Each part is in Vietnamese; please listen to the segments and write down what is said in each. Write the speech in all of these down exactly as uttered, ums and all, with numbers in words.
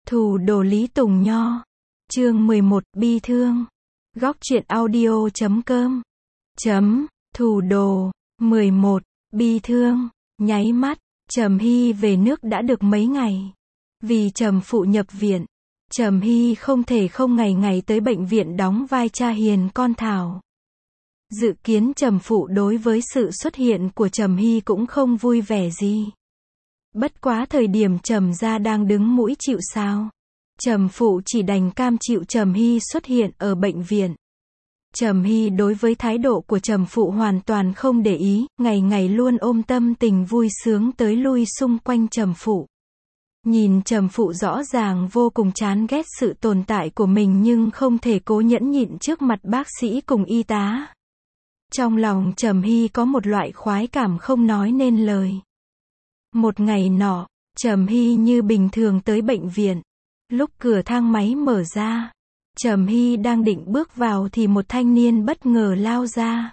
Thủ đồ Lý Tùng Nho. Chương mười một, bi thương. Góc truyện audio chấm com. Chấm, thủ đồ. mười một, bi thương. Nháy mắt, Trầm Hy về nước đã được mấy ngày. Vì Trầm phụ nhập viện, Trầm Hy không thể không ngày ngày tới bệnh viện đóng vai cha hiền con Thảo. Dự kiến Trầm phụ đối với sự xuất hiện của Trầm Hy cũng không vui vẻ gì. Bất quá thời điểm Trầm gia đang đứng mũi chịu sào, Trầm phụ chỉ đành cam chịu Trầm Hy xuất hiện ở bệnh viện. Trầm Hy đối với thái độ của Trầm phụ hoàn toàn không để ý, ngày ngày luôn ôm tâm tình vui sướng tới lui xung quanh Trầm phụ. Nhìn Trầm phụ rõ ràng vô cùng chán ghét sự tồn tại của mình nhưng không thể cố nhẫn nhịn trước mặt bác sĩ cùng y tá. Trong lòng Trầm Hy có một loại khoái cảm không nói nên lời. Một ngày nọ, Trầm Hy như bình thường tới bệnh viện. Lúc cửa thang máy mở ra, Trầm Hy đang định bước vào thì một thanh niên bất ngờ lao ra,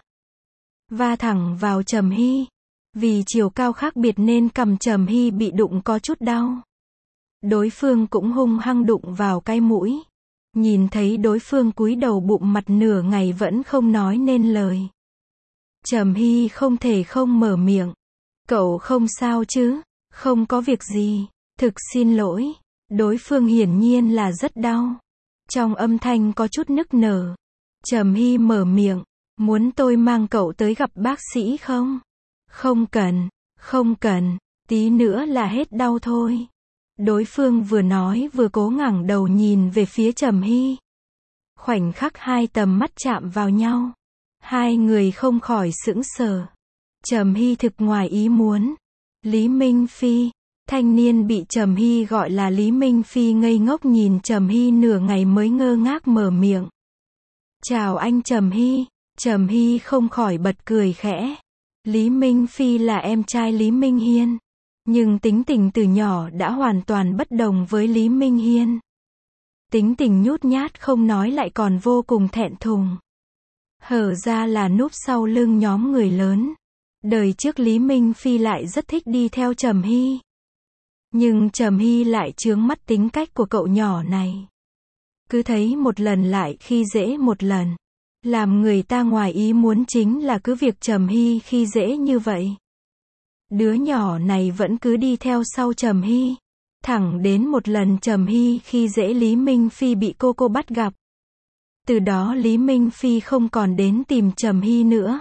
va thẳng vào Trầm Hy. Vì chiều cao khác biệt nên cằm Trầm Hy bị đụng có chút đau. Đối phương cũng hung hăng đụng vào cái mũi. Nhìn thấy đối phương cúi đầu bụng mặt nửa ngày vẫn không nói nên lời, Trầm Hy không thể không mở miệng. Cậu không sao chứ? Không có việc gì. Thực xin lỗi. Đối phương hiển nhiên là rất đau. Trong âm thanh có chút nức nở. Trầm Hy mở miệng. Muốn tôi mang cậu tới gặp bác sĩ không? Không cần. Không cần. Tí nữa là hết đau thôi. Đối phương vừa nói vừa cố ngẩng đầu nhìn về phía Trầm Hy. Khoảnh khắc hai tầm mắt chạm vào nhau, hai người không khỏi sững sờ. Trầm Hy thực ngoài ý muốn. Lý Minh Phi. Thanh niên bị Trầm Hy gọi là Lý Minh Phi ngây ngốc nhìn Trầm Hy nửa ngày mới ngơ ngác mở miệng. Chào anh Trầm Hy. Trầm Hy không khỏi bật cười khẽ. Lý Minh Phi là em trai Lý Minh Hiên, nhưng tính tình từ nhỏ đã hoàn toàn bất đồng với Lý Minh Hiên. Tính tình nhút nhát không nói lại còn vô cùng thẹn thùng. Hở ra là núp sau lưng nhóm người lớn. Đời trước Lý Minh Phi lại rất thích đi theo Trầm Hy. Nhưng Trầm Hy lại chướng mắt tính cách của cậu nhỏ này. Cứ thấy một lần lại khi dễ một lần. Làm người ta ngoài ý muốn chính là cứ việc Trầm Hy khi dễ như vậy, đứa nhỏ này vẫn cứ đi theo sau Trầm Hy. Thẳng đến một lần Trầm Hy khi dễ Lý Minh Phi bị cô cô bắt gặp. Từ đó Lý Minh Phi không còn đến tìm Trầm Hy nữa.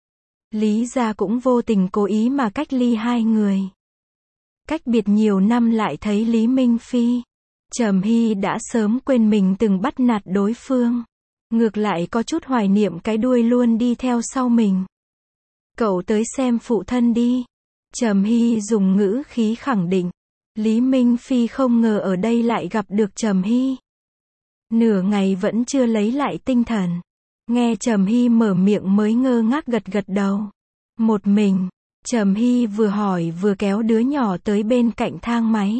Lý gia cũng vô tình cố ý mà cách ly hai người. Cách biệt nhiều năm lại thấy Lý Minh Phi, Trầm Hy đã sớm quên mình từng bắt nạt đối phương. Ngược lại có chút hoài niệm cái đuôi luôn đi theo sau mình. Cậu tới xem phụ thân đi. Trầm Hy dùng ngữ khí khẳng định. Lý Minh Phi không ngờ ở đây lại gặp được Trầm Hy. Nửa ngày vẫn chưa lấy lại tinh thần. Nghe Trầm Hy mở miệng mới ngơ ngác gật gật đầu. Một mình, Trầm Hy vừa hỏi vừa kéo đứa nhỏ tới bên cạnh thang máy.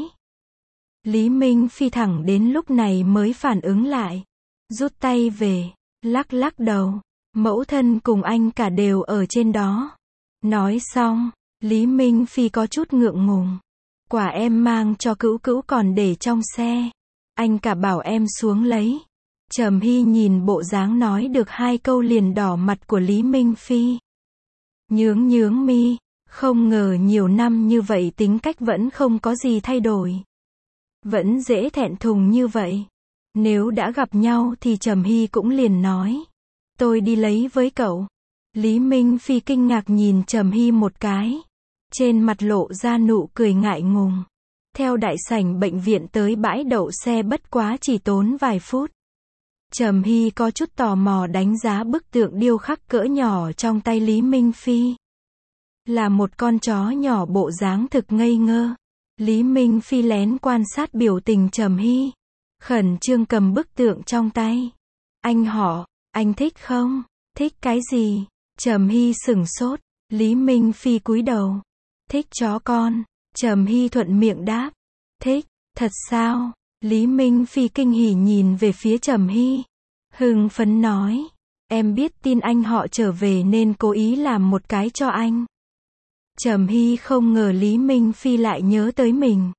Lý Minh Phi thẳng đến lúc này mới phản ứng lại. Rút tay về, lắc lắc đầu. Mẫu thân cùng anh cả đều ở trên đó. Nói xong, Lý Minh Phi có chút ngượng ngùng. Quả em mang cho Cữu Cữu còn để trong xe. Anh cả bảo em xuống lấy. Trầm Hy nhìn bộ dáng nói được hai câu liền đỏ mặt của Lý Minh Phi. Nhướng nhướng mi, không ngờ nhiều năm như vậy tính cách vẫn không có gì thay đổi. Vẫn dễ thẹn thùng như vậy. Nếu đã gặp nhau thì Trầm Hy cũng liền nói. Tôi đi lấy với cậu. Lý Minh Phi kinh ngạc nhìn Trầm Hy một cái. Trên mặt lộ ra nụ cười ngại ngùng. Theo đại sảnh bệnh viện tới bãi đậu xe bất quá chỉ tốn vài phút. Trầm Hy có chút tò mò đánh giá bức tượng điêu khắc cỡ nhỏ trong tay Lý Minh Phi. Là một con chó nhỏ bộ dáng thực ngây ngơ. Lý Minh Phi lén quan sát biểu tình Trầm Hy. Khẩn trương cầm bức tượng trong tay. Anh họ, anh thích không? Thích cái gì? Trầm Hy sửng sốt. Lý Minh Phi cúi đầu. Thích chó con. Trầm Hy thuận miệng đáp. Thích, thật sao? Lý Minh Phi kinh hỉ nhìn về phía Trầm Hy. Hưng phấn nói. Em biết tin anh họ trở về nên cố ý làm một cái cho anh. Trầm Hy không ngờ Lý Minh Phi lại nhớ tới mình.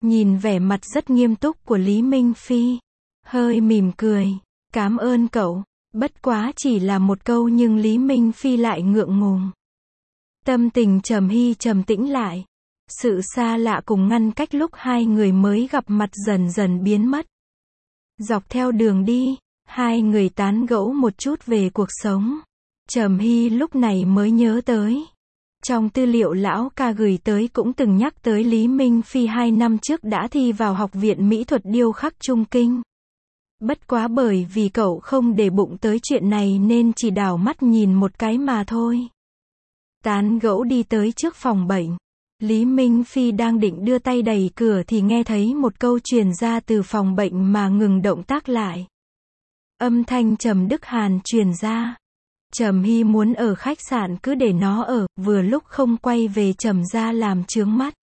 nhìn vẻ mặt rất nghiêm túc của Lý Minh Phi, hơi mỉm cười, cảm ơn cậu, bất quá chỉ là một câu nhưng Lý Minh Phi lại ngượng ngùng. Tâm tình Trầm Hy trầm tĩnh lại, sự xa lạ cùng ngăn cách lúc hai người mới gặp mặt dần dần biến mất. Dọc theo đường đi, hai người tán gẫu một chút về cuộc sống. Trầm Hy lúc này mới nhớ tới. Trong tư liệu lão ca gửi tới cũng từng nhắc tới Lý Minh Phi hai năm trước đã thi vào Học viện Mỹ thuật điêu khắc Trung Kinh. Bất quá bởi vì cậu không để bụng tới chuyện này nên chỉ đảo mắt nhìn một cái mà thôi. Tán gẫu đi tới trước phòng bệnh. Lý Minh Phi đang định đưa tay đẩy cửa thì nghe thấy một câu truyền ra từ phòng bệnh mà ngừng động tác lại. Âm thanh Trầm Đức Hàn truyền ra. Trầm Hy muốn ở khách sạn cứ để nó ở, vừa lúc không quay về Trầm gia làm chướng mắt.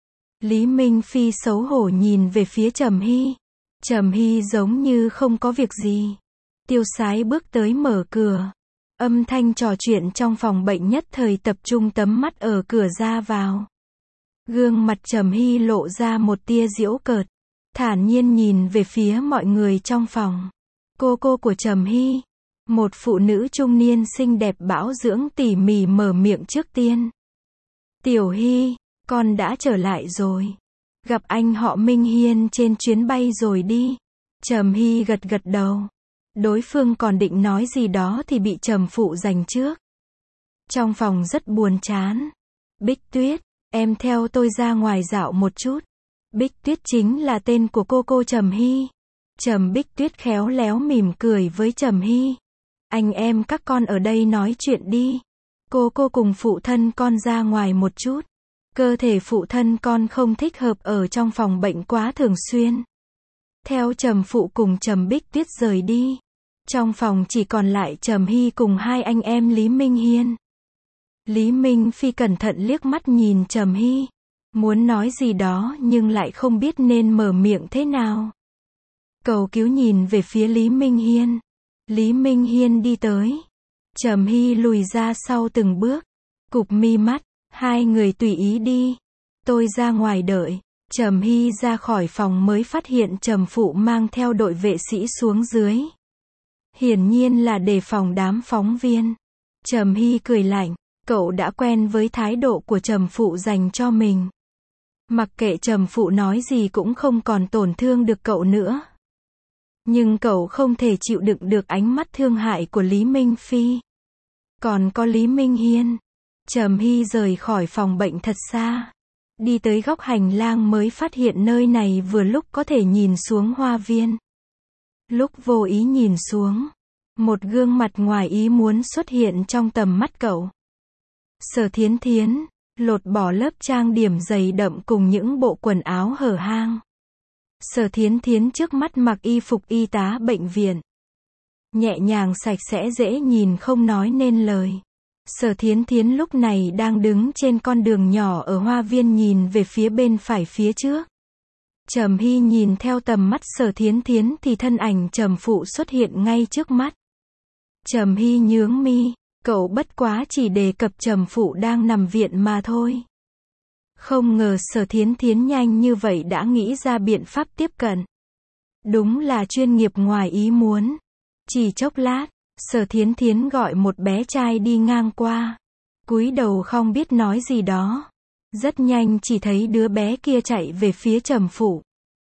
Lý Minh Phi xấu hổ nhìn về phía Trầm Hy. Trầm Hy giống như không có việc gì. Tiêu sái bước tới mở cửa. Âm thanh trò chuyện trong phòng bệnh nhất thời tập trung tấm mắt ở cửa ra vào. Gương mặt Trầm Hy lộ ra một tia giễu cợt, thản nhiên nhìn về phía mọi người trong phòng. Cô cô của Trầm Hy, một phụ nữ trung niên xinh đẹp bảo dưỡng tỉ mỉ mở miệng trước tiên. Tiểu Hy, con đã trở lại rồi. Gặp anh họ Minh Hiên trên chuyến bay rồi đi. Trầm Hy gật gật đầu. Đối phương còn định nói gì đó thì bị Trầm phụ giành trước. Trong phòng rất buồn chán. Bích Tuyết, em theo tôi ra ngoài dạo một chút. Bích Tuyết chính là tên của cô cô Trầm Hy. Trầm Bích Tuyết khéo léo mỉm cười với Trầm Hy. Anh em các con ở đây nói chuyện đi. Cô cô cùng phụ thân con ra ngoài một chút. Cơ thể phụ thân con không thích hợp ở trong phòng bệnh quá thường xuyên. Theo Trầm phụ cùng Trầm Bích Tuyết rời đi. Trong phòng chỉ còn lại Trầm Hy cùng hai anh em Lý Minh Hiên. Lý Minh Phi cẩn thận liếc mắt nhìn Trầm Hy. Muốn nói gì đó nhưng lại không biết nên mở miệng thế nào. Cầu cứu nhìn về phía Lý Minh Hiên. Lý Minh Hiên đi tới. Trầm Hy lùi ra sau từng bước. Cụp mi mắt. Hai người tùy ý đi. Tôi ra ngoài đợi. Trầm Hy ra khỏi phòng mới phát hiện Trầm phụ mang theo đội vệ sĩ xuống dưới. Hiển nhiên là đề phòng đám phóng viên. Trầm Hy cười lạnh. Cậu đã quen với thái độ của Trầm phụ dành cho mình. Mặc kệ Trầm phụ nói gì cũng không còn tổn thương được cậu nữa. Nhưng cậu không thể chịu đựng được ánh mắt thương hại của Lý Minh Phi. Còn có Lý Minh Hiên. Trầm Hy rời khỏi phòng bệnh thật xa. Đi tới góc hành lang mới phát hiện nơi này vừa lúc có thể nhìn xuống hoa viên. Lúc vô ý nhìn xuống, một gương mặt ngoài ý muốn xuất hiện trong tầm mắt cậu. Sở Thiến Thiến, lột bỏ lớp trang điểm dày đậm cùng những bộ quần áo hở hang. Sở Thiến Thiến trước mắt mặc y phục y tá bệnh viện. Nhẹ nhàng sạch sẽ dễ nhìn không nói nên lời. Sở Thiến Thiến lúc này đang đứng trên con đường nhỏ ở hoa viên nhìn về phía bên phải phía trước. Trầm Hy nhìn theo tầm mắt Sở Thiến Thiến thì thân ảnh Trầm phụ xuất hiện ngay trước mắt. Trầm Hy nhướng mi, cậu bất quá chỉ đề cập Trầm phụ đang nằm viện mà thôi. Không ngờ Sở Thiến Thiến nhanh như vậy đã nghĩ ra biện pháp tiếp cận. Đúng là chuyên nghiệp ngoài ý muốn. Chỉ chốc lát, Sở Thiến Thiến gọi một bé trai đi ngang qua. Cúi đầu không biết nói gì đó. Rất nhanh chỉ thấy đứa bé kia chạy về phía Trầm phụ.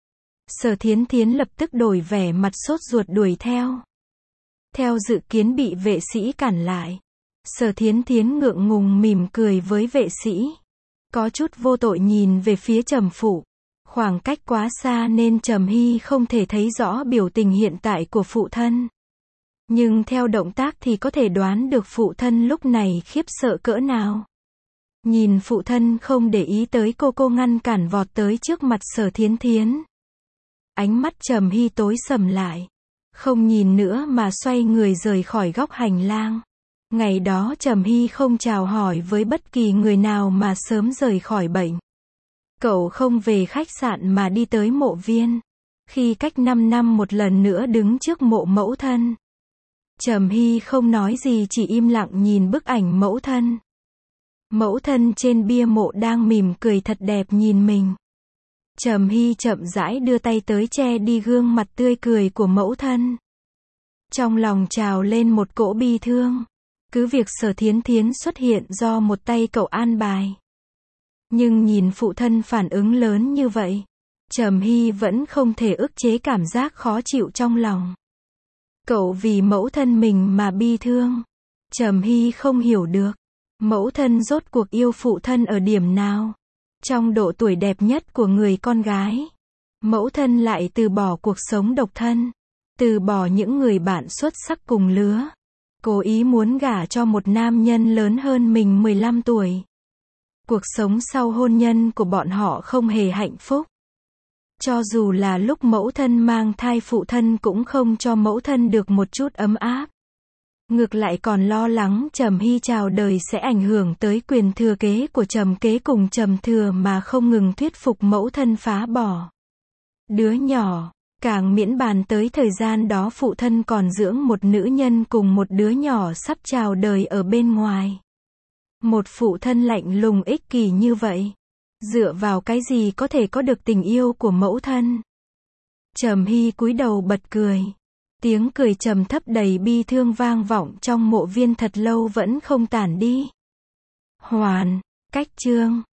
Sở Thiến Thiến lập tức đổi vẻ mặt sốt ruột đuổi theo. Theo dự kiến bị vệ sĩ cản lại. Sở Thiến Thiến ngượng ngùng mỉm cười với vệ sĩ. Có chút vô tội nhìn về phía Trầm phụ. Khoảng cách quá xa nên Trầm Hy không thể thấy rõ biểu tình hiện tại của phụ thân. Nhưng theo động tác thì có thể đoán được phụ thân lúc này khiếp sợ cỡ nào. Nhìn phụ thân không để ý tới cô cô ngăn cản vọt tới trước mặt Sở Thiến Thiến. Ánh mắt Trầm Hy tối sầm lại. Không nhìn nữa mà xoay người rời khỏi góc hành lang. Ngày đó Trầm Hy không chào hỏi với bất kỳ người nào mà sớm rời khỏi bệnh. Cậu không về khách sạn mà đi tới mộ viên. Khi cách năm năm một lần nữa đứng trước mộ mẫu thân. Trầm Hy không nói gì chỉ im lặng nhìn bức ảnh mẫu thân. Mẫu thân trên bia mộ đang mỉm cười thật đẹp nhìn mình. Trầm Hy chậm rãi đưa tay tới che đi gương mặt tươi cười của mẫu thân. Trong lòng trào lên một cỗ bi thương. Cứ việc Sở Thiến Thiến xuất hiện do một tay cậu an bài. Nhưng nhìn phụ thân phản ứng lớn như vậy, Trầm Hy vẫn không thể ức chế cảm giác khó chịu trong lòng. Cậu vì mẫu thân mình mà bi thương. Trầm Hy không hiểu được, mẫu thân rốt cuộc yêu phụ thân ở điểm nào. Trong độ tuổi đẹp nhất của người con gái, mẫu thân lại từ bỏ cuộc sống độc thân, từ bỏ những người bạn xuất sắc cùng lứa, cố ý muốn gả cho một nam nhân lớn hơn mình mười lăm tuổi. Cuộc sống sau hôn nhân của bọn họ không hề hạnh phúc. Cho dù là lúc mẫu thân mang thai, phụ thân cũng không cho mẫu thân được một chút ấm áp. Ngược lại còn lo lắng Trầm Hy chào đời sẽ ảnh hưởng tới quyền thừa kế của Trầm Kế cùng Trầm Thừa mà không ngừng thuyết phục mẫu thân phá bỏ. Đứa nhỏ, càng miễn bàn tới thời gian đó phụ thân còn dưỡng một nữ nhân cùng một đứa nhỏ sắp chào đời ở bên ngoài. Một phụ thân lạnh lùng ích kỷ như vậy, dựa vào cái gì có thể có được tình yêu của mẫu thân? Trầm Hy cúi đầu bật cười. Tiếng cười trầm thấp đầy bi thương vang vọng trong mộ viên thật lâu vẫn không tản đi. Hoàn, cách chương